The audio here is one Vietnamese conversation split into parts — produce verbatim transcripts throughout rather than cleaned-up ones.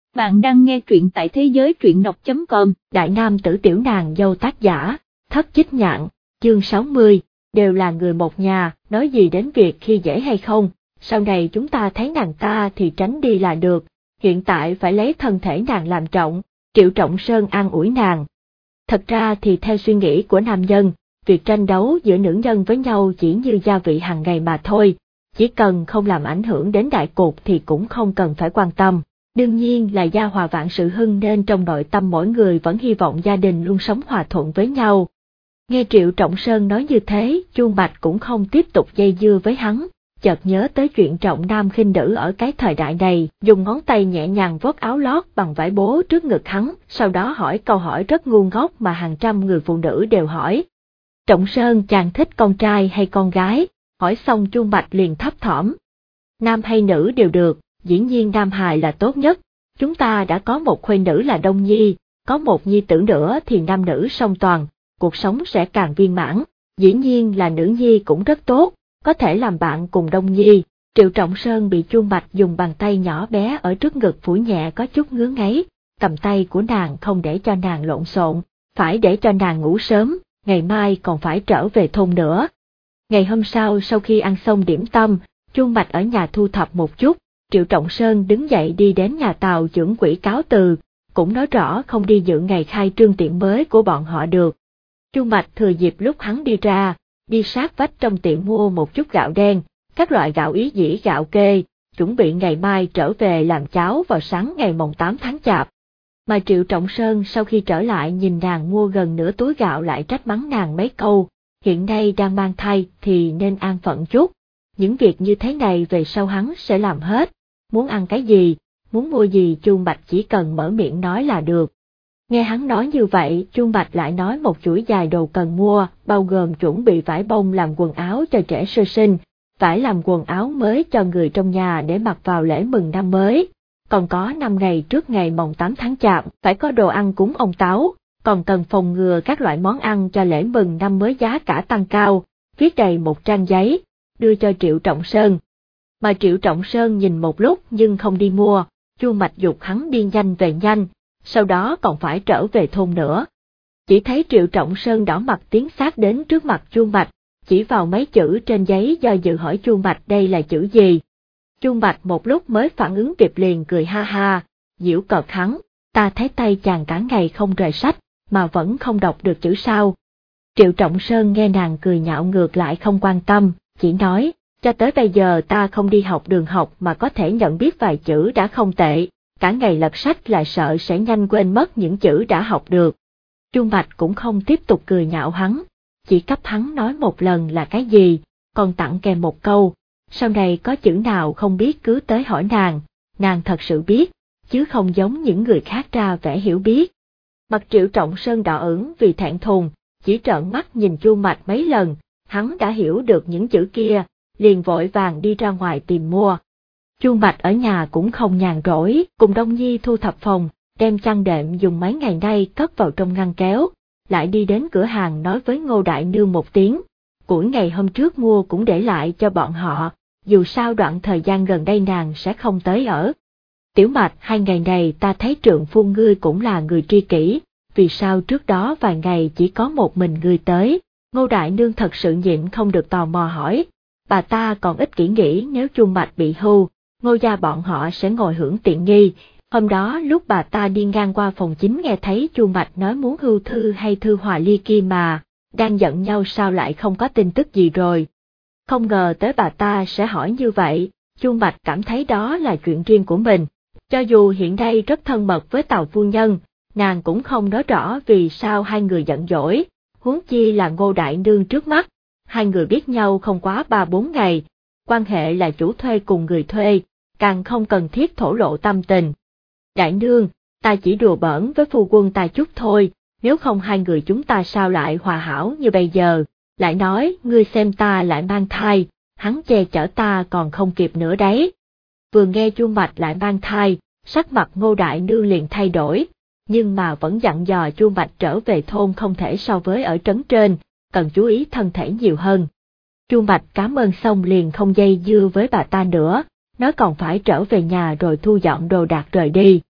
Bạn đang nghe truyện tại thế giới truyện đọc chấm com. Đại nam tử tiểu nàng dâu tác giả, Thất Chích Nhạn, chương sáu mươi, đều là người một nhà, nói gì đến việc khi dễ hay không, sau này chúng ta thấy nàng ta thì tránh đi là được, hiện tại phải lấy thân thể nàng làm trọng, Triệu Trọng Sơn an ủi nàng. Thật ra thì theo suy nghĩ của nam nhân, việc tranh đấu giữa nữ nhân với nhau chỉ như gia vị hàng ngày mà thôi, chỉ cần không làm ảnh hưởng đến đại cục thì cũng không cần phải quan tâm. Đương nhiên là gia hòa vạn sự hưng nên trong nội tâm mỗi người vẫn hy vọng gia đình luôn sống hòa thuận với nhau. Nghe Triệu Trọng Sơn nói như thế, Chuông Bạch cũng không tiếp tục dây dưa với hắn, chợt nhớ tới chuyện trọng nam khinh nữ ở cái thời đại này, dùng ngón tay nhẹ nhàng vuốt áo lót bằng vải bố trước ngực hắn, sau đó hỏi câu hỏi rất ngu ngốc mà hàng trăm người phụ nữ đều hỏi. Trọng Sơn chàng thích con trai hay con gái? Hỏi xong Chuông Bạch liền thấp thỏm. Nam hay nữ đều được. Dĩ nhiên nam hài là tốt nhất, chúng ta đã có một khuê nữ là Đông Nhi, có một nhi tử nữa thì nam nữ song toàn, cuộc sống sẽ càng viên mãn, dĩ nhiên là nữ nhi cũng rất tốt, có thể làm bạn cùng Đông Nhi. Triệu Trọng Sơn bị Chuông Bạch dùng bàn tay nhỏ bé ở trước ngực phủi nhẹ có chút ngứa ngáy, cầm tay của nàng không để cho nàng lộn xộn, phải để cho nàng ngủ sớm, ngày mai còn phải trở về thôn nữa. Ngày hôm sau sau khi ăn xong điểm tâm, Chuông Bạch ở nhà thu thập một chút. Triệu Trọng Sơn đứng dậy đi đến nhà Tào trưởng quỹ cáo từ, cũng nói rõ không đi dự ngày khai trương tiệm mới của bọn họ được. Chuông Bạch thừa dịp lúc hắn đi ra, đi sát vách trong tiệm mua một chút gạo đen, các loại gạo ý dĩ gạo kê, chuẩn bị ngày mai trở về làm cháo vào sáng ngày mồng tám tháng Chạp. Mà Triệu Trọng Sơn sau khi trở lại nhìn nàng mua gần nửa túi gạo lại trách mắng nàng mấy câu, hiện nay đang mang thai thì nên an phận chút, những việc như thế này về sau hắn sẽ làm hết. Muốn ăn cái gì, muốn mua gì Chuông Bạch chỉ cần mở miệng nói là được. Nghe hắn nói như vậy, Chuông Bạch lại nói một chuỗi dài đồ cần mua, bao gồm chuẩn bị vải bông làm quần áo cho trẻ sơ sinh, vải làm quần áo mới cho người trong nhà để mặc vào lễ mừng năm mới, còn có năm ngày trước ngày mồng tám tháng Chạp, phải có đồ ăn cúng ông Táo, còn cần phòng ngừa các loại món ăn cho lễ mừng năm mới giá cả tăng cao, viết đầy một trang giấy, đưa cho Triệu Trọng Sơn. Mà Triệu Trọng Sơn nhìn một lúc nhưng không đi mua, Chuông Bạch dục hắn đi nhanh về nhanh, sau đó còn phải trở về thôn nữa. Chỉ thấy Triệu Trọng Sơn đỏ mặt tiến sát đến trước mặt Chuông Bạch, chỉ vào mấy chữ trên giấy do dự hỏi Chuông Bạch đây là chữ gì. Chuông Bạch một lúc mới phản ứng kịp liền cười ha ha, giễu cợt hắn, ta thấy tay chàng cả ngày không rời sách, mà vẫn không đọc được chữ sao. Triệu Trọng Sơn nghe nàng cười nhạo ngược lại không quan tâm, chỉ nói, cho tới bây giờ ta không đi học đường học mà có thể nhận biết vài chữ đã không tệ, cả ngày lật sách là sợ sẽ nhanh quên mất những chữ đã học được. Chuông Bạch cũng không tiếp tục cười nhạo hắn, chỉ cấp hắn nói một lần là cái gì, còn tặng kèm một câu, sau này có chữ nào không biết cứ tới hỏi nàng, nàng thật sự biết, chứ không giống những người khác ra vẻ hiểu biết. Mặt Triệu Trọng Sơn đỏ ửng vì thẹn thùng, chỉ trợn mắt nhìn Chuông Bạch mấy lần, hắn đã hiểu được những chữ kia, liền vội vàng đi ra ngoài tìm mua. Chuông Bạch ở nhà cũng không nhàn rỗi, cùng Đông Nhi thu thập phòng, đem chăn đệm dùng mấy ngày nay cất vào trong ngăn kéo, lại đi đến cửa hàng nói với Ngô Đại Nương một tiếng, củi ngày hôm trước mua cũng để lại cho bọn họ, dù sao đoạn thời gian gần đây nàng sẽ không tới ở. Tiểu Bạch, hai ngày này ta thấy trượng phu ngươi cũng là người tri kỷ, vì sao trước đó vài ngày chỉ có một mình ngươi tới? Ngô Đại Nương thật sự nhịn không được tò mò hỏi. Bà ta còn ích kỷ nghĩ nếu Chuông Bạch bị hưu, Ngô gia bọn họ sẽ ngồi hưởng tiện nghi. Hôm đó lúc bà ta đi ngang qua phòng chính nghe thấy Chuông Bạch nói muốn hưu Thư hay Thư Hòa Ly kia mà, đang giận nhau sao lại không có tin tức gì rồi. Không ngờ tới bà ta sẽ hỏi như vậy, Chuông Bạch cảm thấy đó là chuyện riêng của mình. Cho dù hiện nay rất thân mật với Tào phu nhân, nàng cũng không nói rõ vì sao hai người giận dỗi, huống chi là Ngô Đại Nương trước mắt. Hai người biết nhau không quá ba bốn ngày, quan hệ là chủ thuê cùng người thuê, càng không cần thiết thổ lộ tâm tình. Đại Nương, ta chỉ đùa bỡn với phu quân ta chút thôi, nếu không hai người chúng ta sao lại hòa hảo như bây giờ, lại nói ngươi xem ta lại mang thai, hắn che chở ta còn không kịp nữa đấy. Vừa nghe Chuông Bạch lại mang thai, sắc mặt Ngô Đại Nương liền thay đổi, nhưng mà vẫn dặn dò Chuông Bạch trở về thôn không thể so với ở trấn trên, cần chú ý thân thể nhiều hơn. Chuông Bạch cảm ơn xong liền không dây dưa với bà ta nữa, nó còn phải trở về nhà rồi thu dọn đồ đạc rời đi.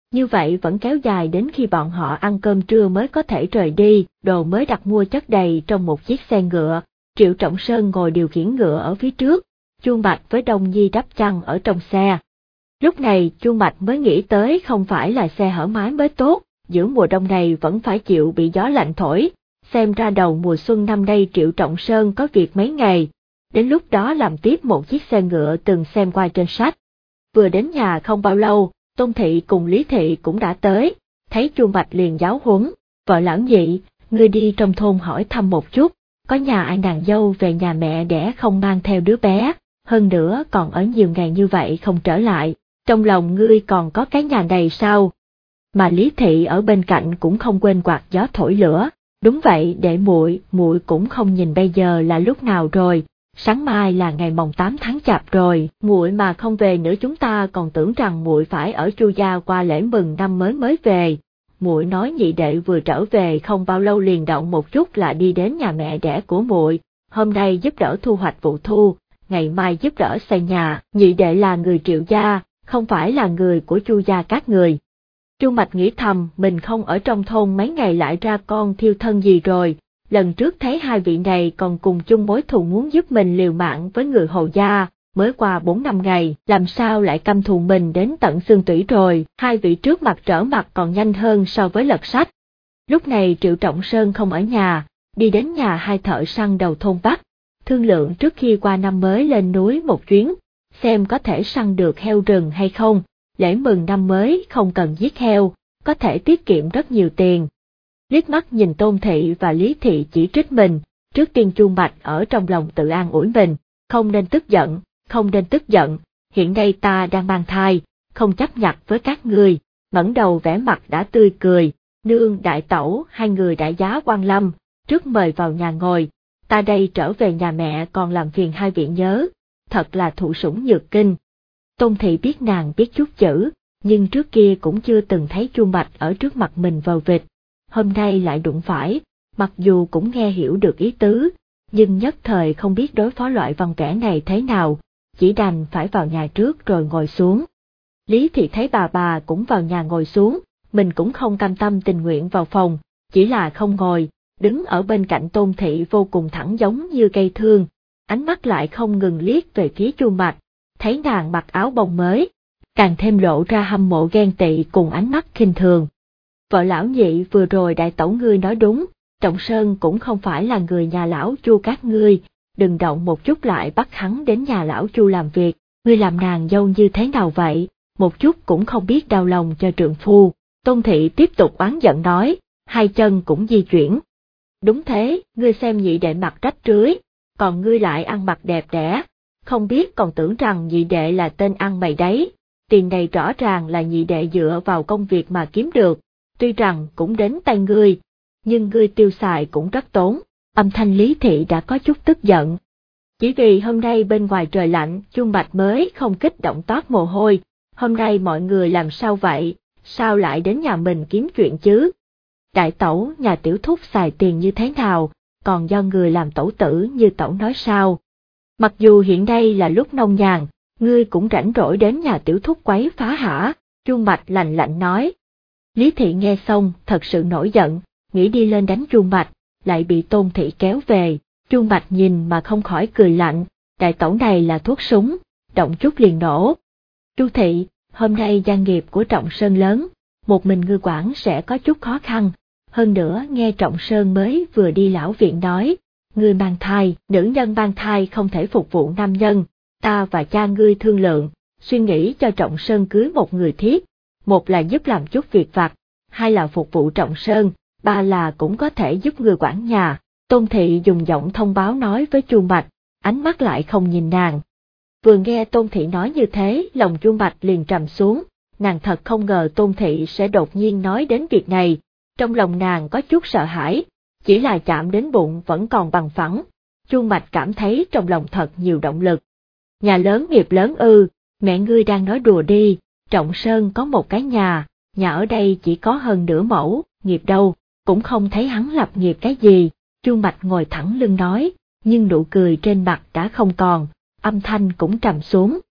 Như vậy vẫn kéo dài đến khi bọn họ ăn cơm trưa mới có thể rời đi, đồ mới đặt mua chất đầy trong một chiếc xe ngựa. Triệu Trọng Sơn ngồi điều khiển ngựa ở phía trước, Chu Mạch với Đông Nhi đắp chăn ở trong xe. Lúc này Chu Mạch mới nghĩ tới không phải là xe hở mái mới tốt, giữa mùa đông này vẫn phải chịu bị gió lạnh thổi, xem ra đầu mùa xuân năm nay Triệu Trọng Sơn có việc mấy ngày, đến lúc đó làm tiếp một chiếc xe ngựa từng xem qua trên sách. Vừa đến nhà không bao lâu, Tôn Thị cùng Lý Thị cũng đã tới, thấy Chu Mạch liền giáo huấn, vợ lão nhị, ngươi đi trong thôn hỏi thăm một chút, có nhà ai nàng dâu về nhà mẹ đẻ không mang theo đứa bé, hơn nữa còn ở nhiều ngày như vậy không trở lại, trong lòng ngươi còn có cái nhà này sao? Mà Lý Thị ở bên cạnh cũng không quên quạt gió thổi lửa, đúng vậy để muội, muội cũng không nhìn bây giờ là lúc nào rồi, sáng mai là ngày mồng tám tháng chạp rồi, muội mà không về nữa chúng ta còn tưởng rằng muội phải ở Chu gia qua lễ mừng năm mới mới về. Muội nói nhị đệ vừa trở về không bao lâu liền động một chút là đi đến nhà mẹ đẻ của muội, hôm nay giúp đỡ thu hoạch vụ thu, ngày mai giúp đỡ xây nhà, nhị đệ là người Triệu gia, không phải là người của Chu gia các người. Chu Mạch nghĩ thầm mình không ở trong thôn mấy ngày lại ra con thiêu thân gì rồi, lần trước thấy hai vị này còn cùng chung mối thù muốn giúp mình liều mạng với người Hồ gia, mới qua bốn năm ngày, làm sao lại căm thù mình đến tận xương tủy rồi, hai vị trước mặt trở mặt còn nhanh hơn so với lật sách. Lúc này Triệu Trọng Sơn không ở nhà, đi đến nhà hai thợ săn đầu thôn Bắc, thương lượng trước khi qua năm mới lên núi một chuyến, xem có thể săn được heo rừng hay không, lễ mừng năm mới không cần giết heo, có thể tiết kiệm rất nhiều tiền. Liếc mắt nhìn Tôn Thị và Lý Thị chỉ trích mình, trước tiên Chu Mạch ở trong lòng tự an ủi mình, không nên tức giận, không nên tức giận, hiện nay ta đang mang thai, không chấp nhặt với các ngươi, ngẩng đầu vẻ mặt đã tươi cười, nương đại tẩu hai người đại giá quan lâm, trước mời vào nhà ngồi, ta đây trở về nhà mẹ còn làm phiền hai vị nhớ, thật là thụ sủng nhược kinh. Tôn Thị biết nàng biết chút chữ, nhưng trước kia cũng chưa từng thấy Chu Mạch ở trước mặt mình vờ vịt, hôm nay lại đụng phải, mặc dù cũng nghe hiểu được ý tứ, nhưng nhất thời không biết đối phó loại văn vẽ này thế nào, chỉ đành phải vào nhà trước rồi ngồi xuống. Lý Thị thấy bà bà cũng vào nhà ngồi xuống, mình cũng không cam tâm tình nguyện vào phòng, chỉ là không ngồi, đứng ở bên cạnh Tôn Thị vô cùng thẳng giống như cây thương, ánh mắt lại không ngừng liếc về phía Chu Mạch, thấy nàng mặc áo bông mới, càng thêm lộ ra hâm mộ ghen tị cùng ánh mắt khinh thường. Vợ lão nhị vừa rồi đại tẩu ngươi nói đúng, Trọng Sơn cũng không phải là người nhà lão Chu các ngươi, đừng động một chút lại bắt hắn đến nhà lão Chu làm việc, ngươi làm nàng dâu như thế nào vậy, một chút cũng không biết đau lòng cho trượng phu. Tôn Thị tiếp tục oán giận nói, hai chân cũng di chuyển. Đúng thế, ngươi xem nhị đệ mặt rách rưới, còn ngươi lại ăn mặc đẹp đẽ, không biết còn tưởng rằng nhị đệ là tên ăn mày đấy, tiền này rõ ràng là nhị đệ dựa vào công việc mà kiếm được, tuy rằng cũng đến tay ngươi, nhưng ngươi tiêu xài cũng rất tốn. Âm thanh Lý Thị đã có chút tức giận. Chỉ vì hôm nay bên ngoài trời lạnh, Chu Mạch mới không kích động toát mồ hôi, hôm nay mọi người làm sao vậy, sao lại đến nhà mình kiếm chuyện chứ? Đại tẩu nhà tiểu thúc xài tiền như thế nào, còn do người làm tẩu tử như tẩu nói sao? Mặc dù hiện đây là lúc nông nhàn, ngươi cũng rảnh rỗi đến nhà tiểu thúc quấy phá hả? Chu Mạch lạnh lạnh nói. Lý Thị nghe xong thật sự nổi giận, nghĩ đi lên đánh Chu Mạch, lại bị Tôn Thị kéo về. Chu Mạch nhìn mà không khỏi cười lạnh, đại tẩu này là thuốc súng, động chút liền nổ. Chu Thị, hôm nay gia nghiệp của Trọng Sơn lớn, một mình ngươi quản sẽ có chút khó khăn, hơn nữa nghe Trọng Sơn mới vừa đi lão viện nói, ngươi mang thai, nữ nhân mang thai không thể phục vụ nam nhân, ta và cha ngươi thương lượng, suy nghĩ cho Trọng Sơn cưới một người thiếp, một là giúp làm chút việc vặt, hai là phục vụ Trọng Sơn, ba là cũng có thể giúp người quản nhà. Tôn Thị dùng giọng thông báo nói với Chu Mạch, ánh mắt lại không nhìn nàng. Vừa nghe Tôn Thị nói như thế, lòng Chu Mạch liền trầm xuống, nàng thật không ngờ Tôn Thị sẽ đột nhiên nói đến việc này, trong lòng nàng có chút sợ hãi, chỉ là chạm đến bụng vẫn còn bằng phẳng. Chu Mạch cảm thấy trong lòng thật nhiều động lực. Nhà lớn nghiệp lớn ư, mẹ ngươi đang nói đùa đi, Trọng Sơn có một cái nhà, nhà ở đây chỉ có hơn nửa mẫu, nghiệp đâu, cũng không thấy hắn lập nghiệp cái gì. Chu Mạch ngồi thẳng lưng nói, nhưng nụ cười trên mặt đã không còn, âm thanh cũng trầm xuống.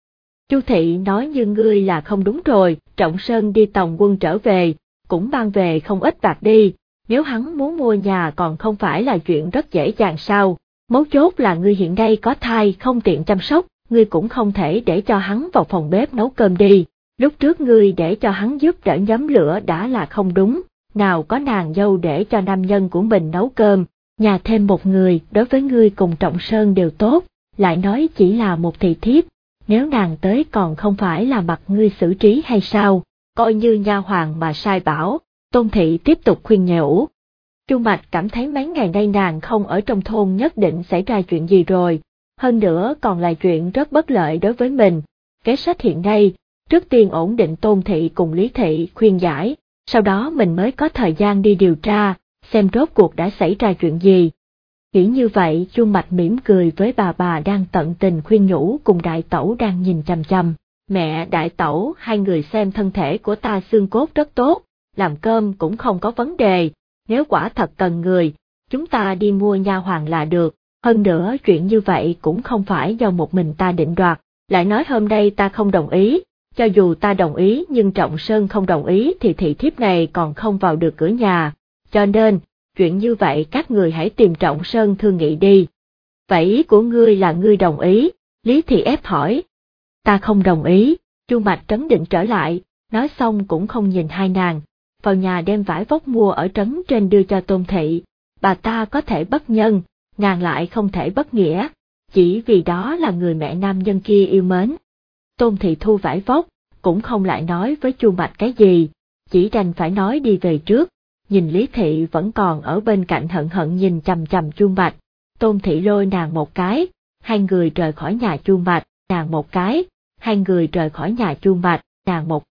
Chu Thị nói như ngươi là không đúng rồi, Trọng Sơn đi tòng quân trở về, cũng mang về không ít bạc đi, nếu hắn muốn mua nhà còn không phải là chuyện rất dễ dàng sao, mấu chốt là ngươi hiện nay có thai không tiện chăm sóc, ngươi cũng không thể để cho hắn vào phòng bếp nấu cơm đi, lúc trước ngươi để cho hắn giúp đỡ nhóm lửa đã là không đúng, nào có nàng dâu để cho nam nhân của mình nấu cơm, nhà thêm một người đối với ngươi cùng Trọng Sơn đều tốt, lại nói chỉ là một thị thiếp, nếu nàng tới còn không phải là mặt ngươi xử trí hay sao, coi như nha hoàn mà sai bảo. Tôn Thị tiếp tục khuyên nhủ. Chu Mạch cảm thấy mấy ngày nay nàng không ở trong thôn nhất định xảy ra chuyện gì rồi, hơn nữa còn là chuyện rất bất lợi đối với mình. Kế sách hiện nay, trước tiên ổn định Tôn Thị cùng Lý Thị khuyên giải, sau đó mình mới có thời gian đi điều tra, xem rốt cuộc đã xảy ra chuyện gì. Nghĩ như vậy, Chu Mạch mỉm cười với bà bà đang tận tình khuyên nhủ cùng đại tẩu đang nhìn chằm chằm. Mẹ, đại tẩu, hai người xem thân thể của ta xương cốt rất tốt, làm cơm cũng không có vấn đề, nếu quả thật cần người, chúng ta đi mua nha hoàn là được, hơn nữa chuyện như vậy cũng không phải do một mình ta định đoạt, lại nói hôm nay ta không đồng ý, cho dù ta đồng ý nhưng Trọng Sơn không đồng ý thì thị thiếp này còn không vào được cửa nhà, cho nên, chuyện như vậy các người hãy tìm Trọng Sơn thương nghị đi. Vậy ý của ngươi là ngươi đồng ý, Lý Thị ép hỏi. Ta không đồng ý, Chu Mạch trấn định trở lại, nói xong cũng không nhìn hai nàng, vào nhà đem vải vóc mua ở trấn trên đưa cho Tôn Thị, bà ta có thể bất nhân, nàng lại không thể bất nghĩa, chỉ vì đó là người mẹ nam nhân kia yêu mến. Tôn Thị thu vải vóc, cũng không lại nói với Chu Mạch cái gì, chỉ đành phải nói đi về trước, nhìn Lý Thị vẫn còn ở bên cạnh hận hận nhìn chằm chằm Chu Mạch, Tôn Thị lôi nàng một cái, hai người rời khỏi nhà Chu Mạch, nàng một cái, hai người rời khỏi nhà Chu Mạch, nàng một